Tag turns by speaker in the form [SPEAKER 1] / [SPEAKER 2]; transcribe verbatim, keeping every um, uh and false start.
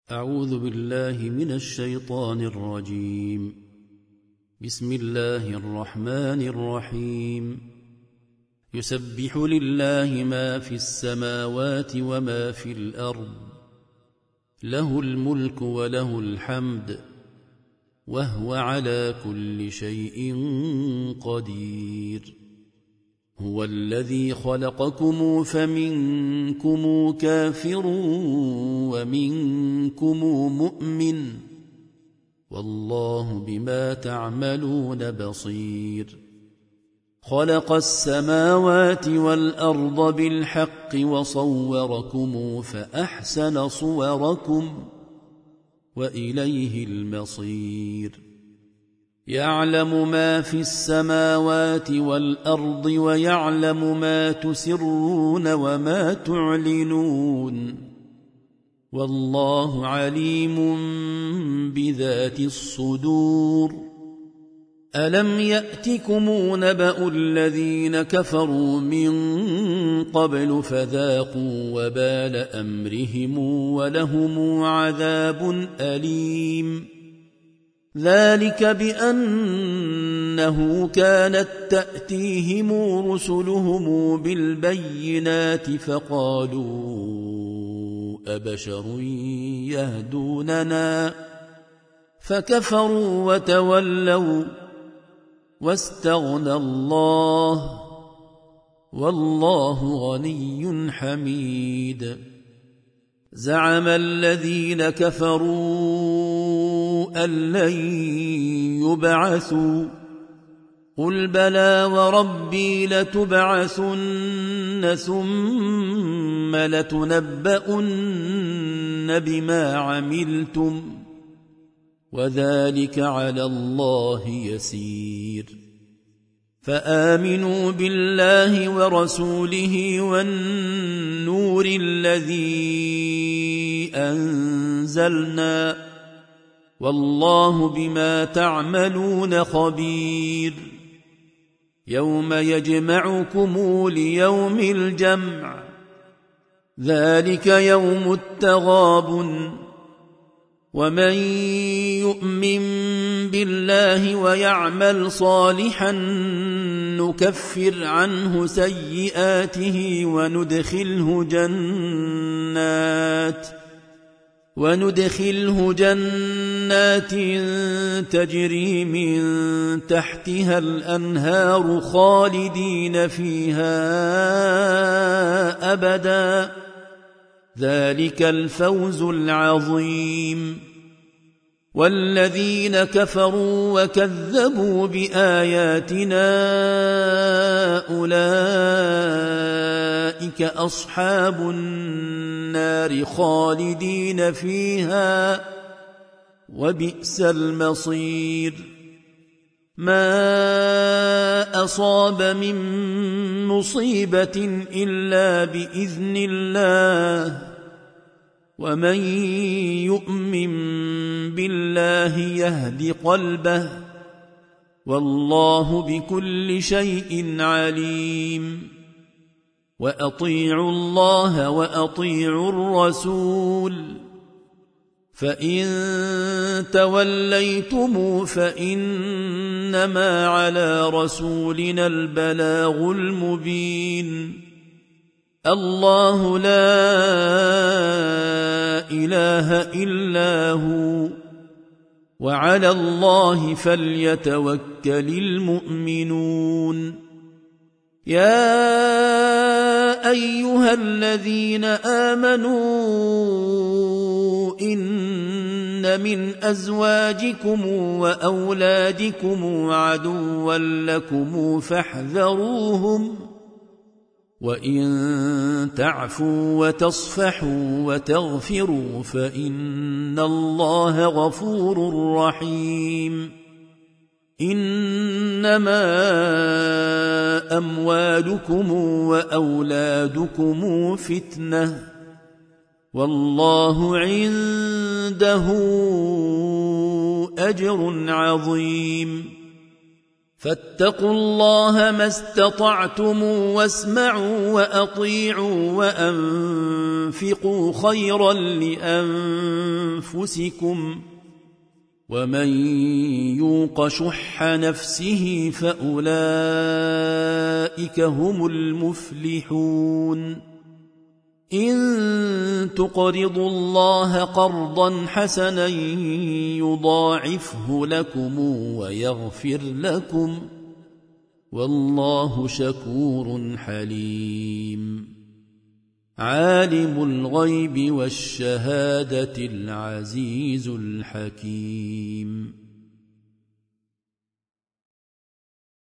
[SPEAKER 1] أعوذ بالله من الشيطان الرجيم. بسم الله الرحمن الرحيم. يسبح لله ما في السماوات وما في الأرض، له الملك وله الحمد، وهو على كل شيء قدير. هو الذي خلقكم فمنكم كافر ومنكم مؤمن، والله بما تعملون بصير. خلق السماوات والأرض بالحق وصوركم فأحسن صوركم وإليه المصير. يعلم ما في السماوات والأرض ويعلم ما تسرون وما تعلنون، والله عليم بذات الصدور. ألم يأتكم نبأ الذين كفروا من قبل فذاقوا وبال أمرهم ولهم عذاب أليم. ذلك بأنه كانت تأتيهم رسلهم بالبينات فقالوا أبشر يهدوننا، فكفروا وتولوا واستغنى الله، والله غني حميد. زعم الذين كفروا أن لن يبعثوا، قل بلى وربي لتبعثن ثم لتنبؤن بما عملتم، وذلك على الله يسير. فآمنوا بالله ورسوله والنور الذي أنزلنا، والله بما تعملون خبير. يوم يجمعكم ليوم الجمع، ذلك يوم التغابن. ومن يؤمن بالله ويعمل صالحا نكفر عنه سيئاته وندخله جنات وندخله جنات تجري من تحتها الأنهار خالدين فيها أبدا، ذلك الفوز العظيم. والذين كفروا وكذبوا بآياتنا أولئك أصحاب النار خالدين فيها، وبئس المصير. ما أصاب من مصيبة إلا بإذن الله، ومن يؤمن بالله يهد قلبه، والله بكل شيء عليم. وأطيعوا الله وأطيعوا الرسول، فإن توليتم فإنما على رسولنا البلاغ المبين. الله لا إله إلا هو، وعلى الله فليتوكل المؤمنون. يا أيها الذين آمنوا إن من أزواجكم وأولادكم عدوا لكم فاحذروهم، وإن تعفوا وتصفحوا وتغفروا فإن الله غفور رحيم. إنما أموالكم وأولادكم فتنة، والله عنده أجر عظيم. فاتقوا الله ما استطعتم واسمعوا وأطيعوا وأنفقوا خيرا لأنفسكم ومن يوق شح نفسه فأولئك هم المفلحون إن تقرضوا الله قرضا حسنا يضاعفه لكم ويغفر لكم والله شكور حليم عالم الغيب والشهادة العزيز الحكيم